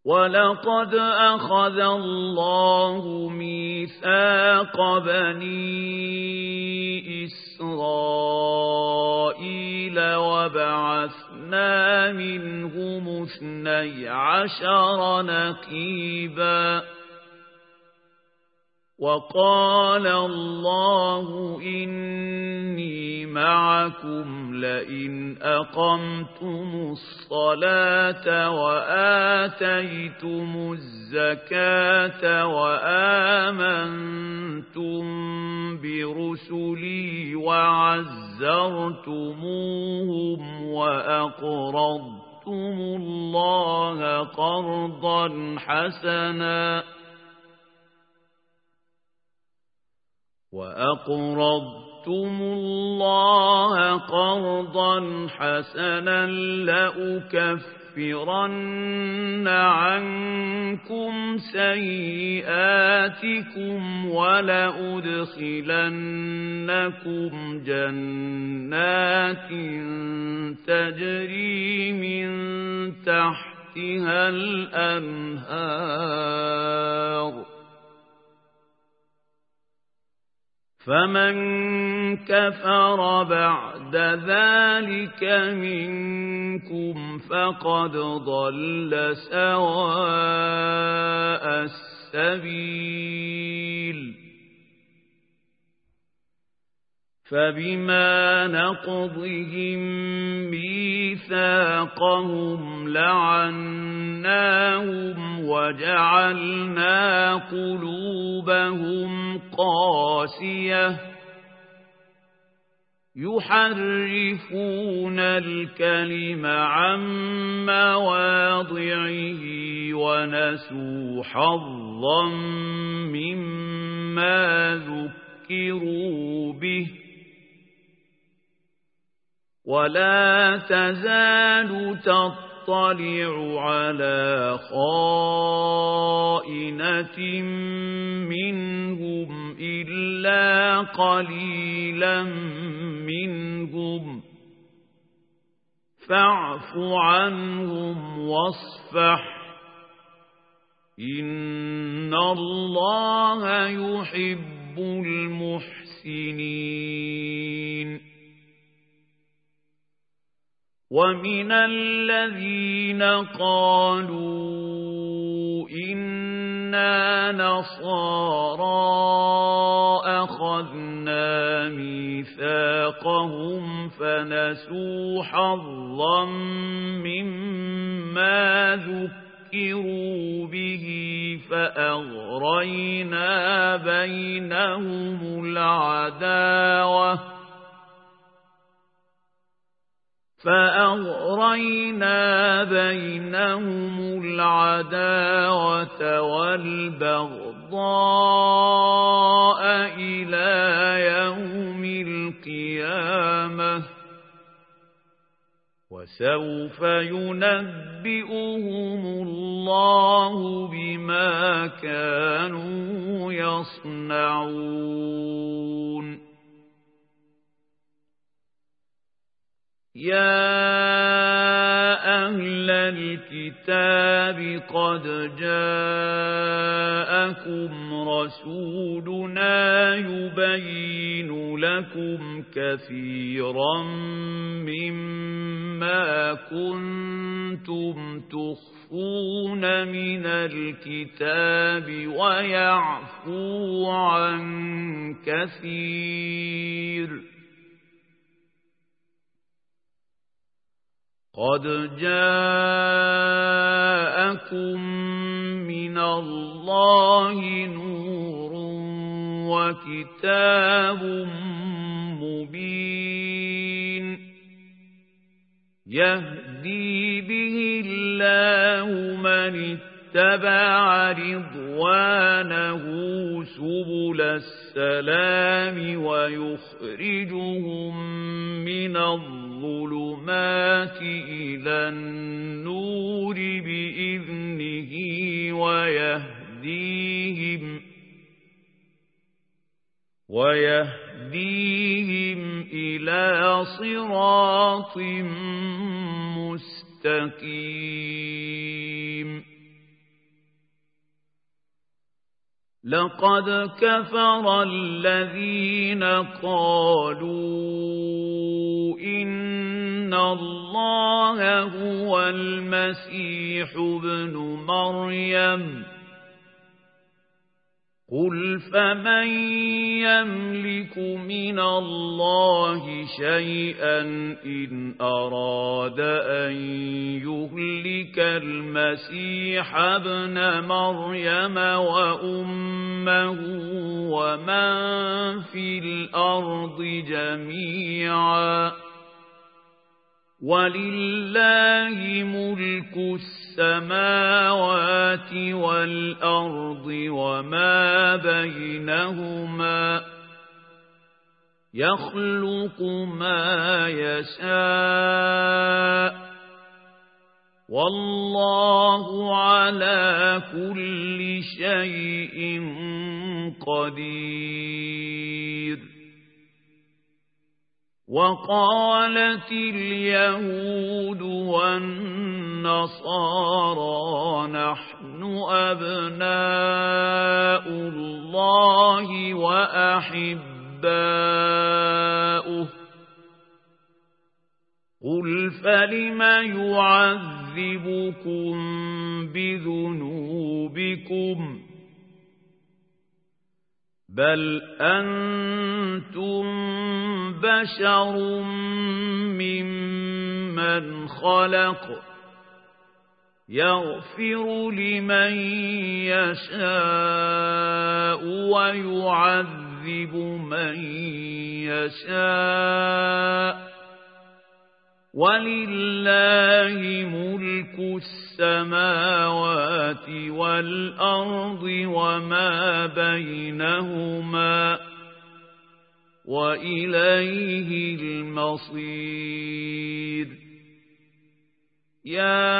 وَلَقَدْ أَخَذَ اللَّهُ مِيثَاقَ بَنِي إِسْرَائِيلَ وَبَعَثْنَا مِنْهُمُ 12 نَقِيبًا وَقَالَ اللَّهُ إِنِّي مَعَكُمْ لَئِنْ أَقَمْتُمُ الصَّلَاةَ وَآتَيْتُمُ الزَّكَاةَ وَآمَنْتُمْ بِرُسُلِي وَعَزَّرْتُمُوهُمْ وَأَقْرَضْتُمُ اللَّهَ قَرْضًا حَسَنًا لَّأُكَفِّرَنَّ عَنكُمْ سَيِّئَاتِكُمْ وَلَأُدْخِلَنَّكُمْ جَنَّاتٍ تَجْرِي مِن تَحْتِهَا الْأَنْهَارُ فَمَن كَفَرَ بَعْدَ ذَلِكَ مِنكُمْ فَقَدْ ضَلَّ سَوَاءَ السَّبِيلِ فَبِمَا نَقْضِهِم مِّيثَاقَهُمْ لَعَنَّاهُمْ وَجَعَلْنَا قُلُوبَهُمْ قَاسِيَةً يُحَرِّفُونَ الْكَلِمَ عَن مَّوَاضِعِهِ وَنَسُوا حَظًّا مِّمَّا ذُكِّرُوا بِهِ وَلَا تَزَالُ تَطَّلِعُ عَلَى خَائِنَةٍ مِّنْهُمْ إِلَّا قَلِيلًا مِّنْهُمْ فَاعْفُ عَنْهُمْ وَاصْفَحْ إِنَّ اللَّهَ يُحِبُّ الْمُحْسِنِينَ وَمِنَ الَّذِينَ قَالُوا إِنَّا نَصَارَىٰ أَخَذْنَا مِيثَاقَهُمْ فَنَسُوا حَظًّا مِّمَّا ذُكِّرُوا بِهِ فَأَغْرَيْنَا بَيْنَهُمُ الْعَدَاوَةَ وَالْبَغْضَاءَ إِلَى يَوْمِ الْقِيَامَةِ وَسَوْفَ يُنَبِّئُهُمُ اللَّهُ بِمَا كَانُوا يَصْنَعُونَ يَا أَهْلَ الْكِتَابِ قَدْ جَاءَكُمْ رَسُولُنَا يُبَيِّنُ لَكُمْ كَثِيرًا مِّمَّا كُنتُمْ تُخْفُونَ مِنَ الْكِتَابِ وَيَعْفُو عَن كَثِيرٍ قَدْ جَاءَكُم مِّنَ اللَّهِ نُورٌ وَكِتَابٌ مُّبِينٌ يَهْدِي بِهِ اللَّهُ مَنِ اتَّبَعَ رِضْوَانَهُ سُبُلَ السَّلَامِ وَيُخْرِجُهُم مِّنَ الظُّلُمَاتِ إِلَى النُّورِ بِإِذْنِهِ ويهديهم إلى صراط مستقيم لقد كفر الذين قالوا إن الله هو المسيح ابن مريم قل فمن يملك من الله شيئا إن أراد أن يهلك المسيح ابن مريم وأمه ومن في الأرض جميعا ولله ملك السماوات والأرض وما بينهما يخلق ما يشاء والله على كل شيء قدير. وقالت اليهود والنصارى نحن أبناء الله وأحباؤه قل فلم يعذبكم بذنوبكم بل أنتم بشر ممن خلق يغفر لمن يشاء ويعذب من يشاء ولله ملك السماوات والأرض وما بينهما وإليه المصير. يا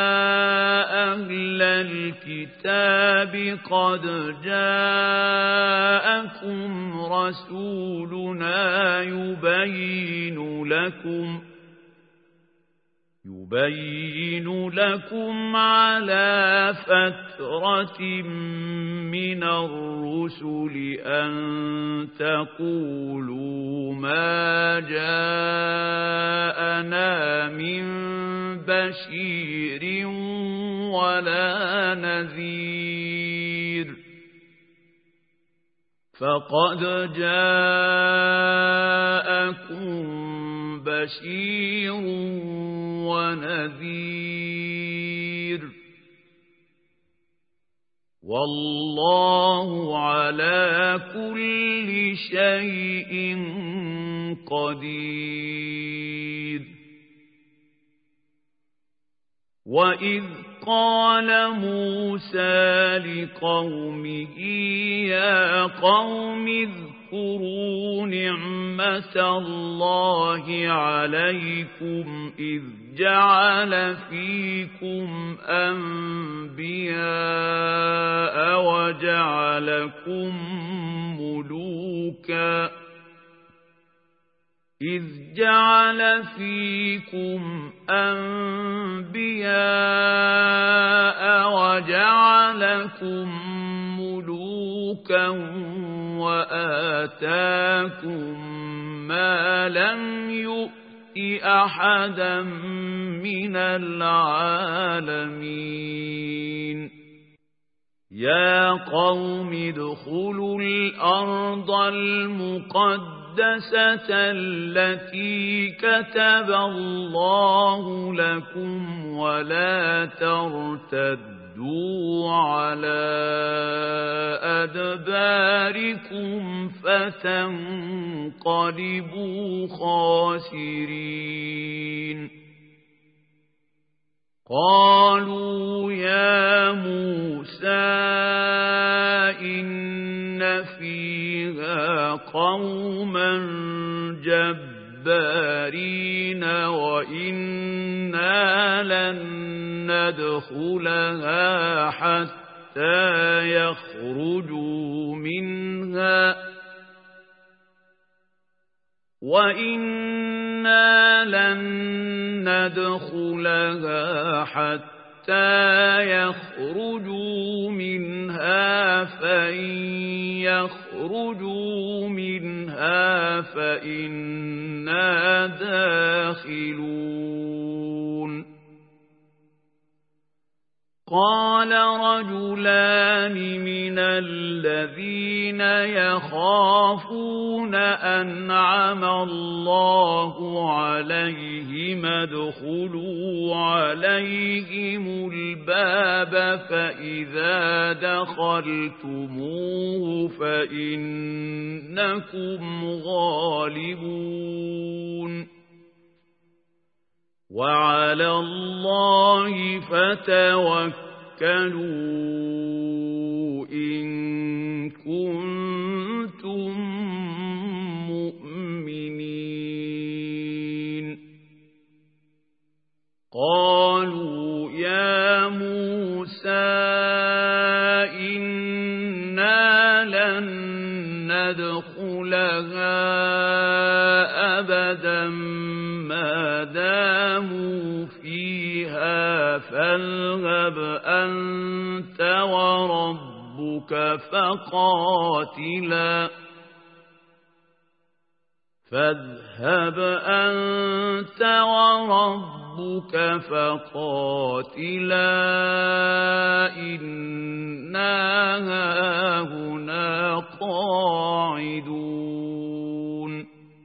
أهل الكتاب قد جاءكم رسولنا يبين لكم على فترة من الرسل أن تقولوا ما جاءنا من بشير ولا نذير فقد جاءكم بشير ونذير والله على كل شيء قدير. وإذ قال موسى لقومه يا قوم اذكروا نعمة الله عليكم إذ جعل فيكم أنبياء وجعلكم ملوكا وآتاكم ما لم يؤت أحدا من العالمين. يا قوم ادخلوا الأرض المقدسة التي كتب الله لكم ولا ترتدوا على أدباركم فتنقلبوا خاسرين. قالوا يا موسى إن فيها قوما جبارين وإنا لن ندخلها حتى يخرجوا منها وإنا لن ندخلها حتى يخرجوا منها فإن يخرجوا منها فإنا داخلون قال رجلان من الذين يخافون أنعم الله عليهم ادخلوا عليهم الباب فإذا دخلتموه فإنكم غالبون وعلى الله فتوكلوا إن كنتم مؤمنين قالوا يا موسى إنا لن ندخلها أبدا ما داموا فيها فاذهب أنت وربك فقاتلا إنا هاهنا قاعدون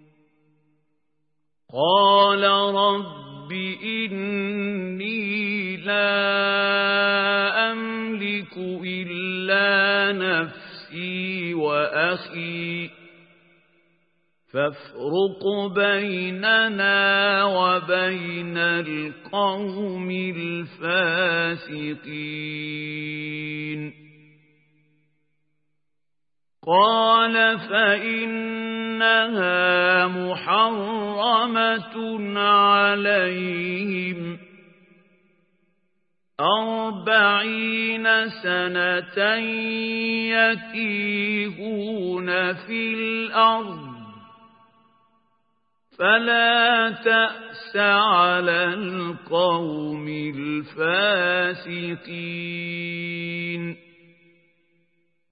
قال رب إني لا أملك إلا نفسي وأخي فافرق بيننا وبين القوم الفاسقين قال فإنها محرمة عليهم 40 سنة يتيهون في الأرض فلا تأس على القوم الفاسقين